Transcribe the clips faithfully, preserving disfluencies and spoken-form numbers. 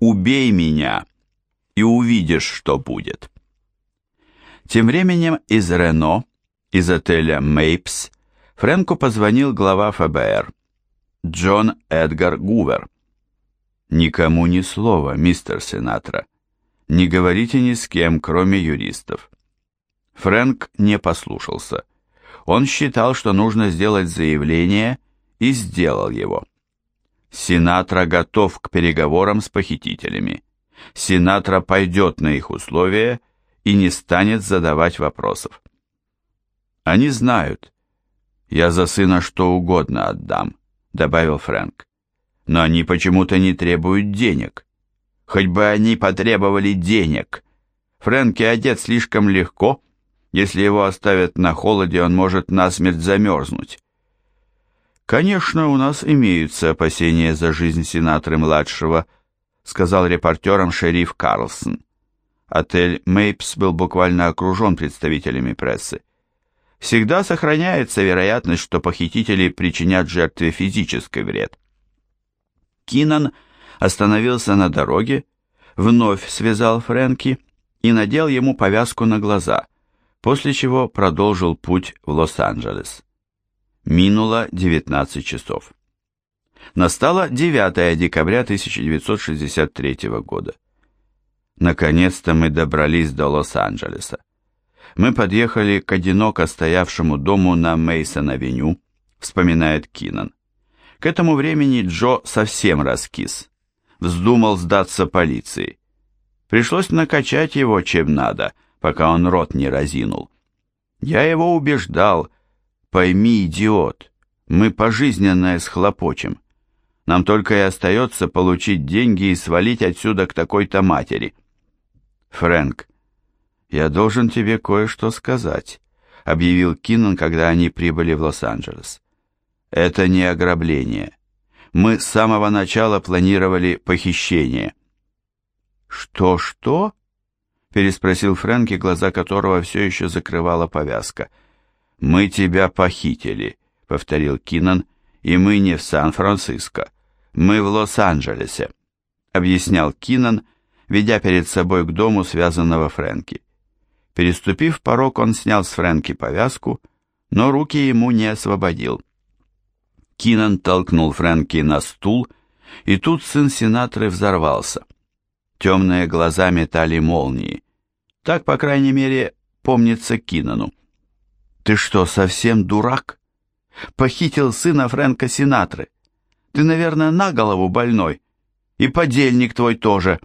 «Убей меня, и увидишь, что будет». Тем временем из Рено, из отеля «Мейпс», Фрэнку позвонил глава эф бэ эр, Джон Эдгар Гувер. «Никому ни слова, мистер Синатра. Не говорите ни с кем, кроме юристов». Фрэнк не послушался. Он считал, что нужно сделать заявление, и сделал его. Синатра готов к переговорам с похитителями. Синатра пойдет на их условия и не станет задавать вопросов. «Они знают. Я за сына что угодно отдам», — добавил Фрэнк. «Но они почему-то не требуют денег. Хоть бы они потребовали денег. Фрэнки одет слишком легко. Если его оставят на холоде, он может насмерть замерзнуть». «Конечно, у нас имеются опасения за жизнь Синатры-младшего», сказал репортерам шериф Карлсон. Отель «Мейпс» был буквально окружен представителями прессы. Всегда сохраняется вероятность, что похитители причинят жертве физический вред. Кинан остановился на дороге, вновь связал Фрэнки и надел ему повязку на глаза, после чего продолжил путь в Лос-Анджелес. Минуло девятнадцать часов. Настало девятое декабря тысяча девятьсот шестьдесят третьего года. Наконец-то мы добрались до Лос-Анджелеса. Мы подъехали к одиноко стоявшему дому на Мейсон-авеню, вспоминает Кинан. К этому времени Джо совсем раскис. Вздумал сдаться полиции. Пришлось накачать его чем надо, пока он рот не разинул. Я его убеждал: пойми, идиот, мы пожизненно схлопочем. Нам только и остается получить деньги и свалить отсюда к такой-то матери. Фрэнк, я должен тебе кое-что сказать, объявил Кинан, когда они прибыли в Лос-Анджелес. Это не ограбление. Мы с самого начала планировали похищение. Что-что? Переспросил Фрэнки, глаза которого все еще закрывала повязка. Мы тебя похитили, повторил Кинан, и мы не в Сан-Франциско. Мы в Лос-Анджелесе, объяснял Кинан, ведя перед собой к дому связанного Фрэнки. Переступив порог, он снял с Фрэнки повязку, но руки ему не освободил. Кинан толкнул Фрэнки на стул, и тут сын Синатры взорвался. Темные глаза метали молнии. Так, по крайней мере, помнится Кинану. «Ты что, совсем дурак? Похитил сына Фрэнка Синатры? Ты, наверное, на голову больной. И подельник твой тоже».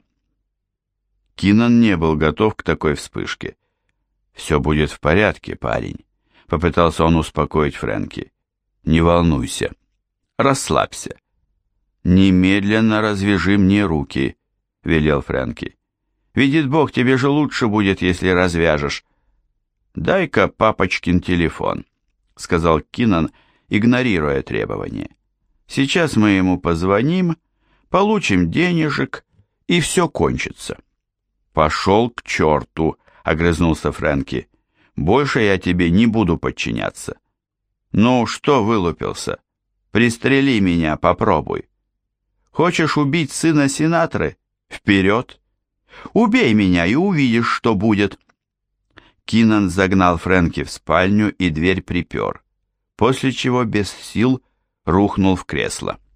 Кинан не был готов к такой вспышке. «Все будет в порядке, парень», — попытался он успокоить Фрэнки. «Не волнуйся. Расслабься». «Немедленно развяжи мне руки», — велел Фрэнки. «Видит Бог, тебе же лучше будет, если развяжешь». «Дай-ка папочкин телефон», — сказал Кинан, игнорируя требования. «Сейчас мы ему позвоним, получим денежек, и все кончится». «Пошел к черту», — огрызнулся Фрэнки. «Больше я тебе не буду подчиняться». «Ну, что вылупился? Пристрели меня, попробуй. Хочешь убить сына Синатры? Вперед! Убей меня, и увидишь, что будет». Кинан загнал Фрэнки в спальню и дверь припер, после чего без сил рухнул в кресло.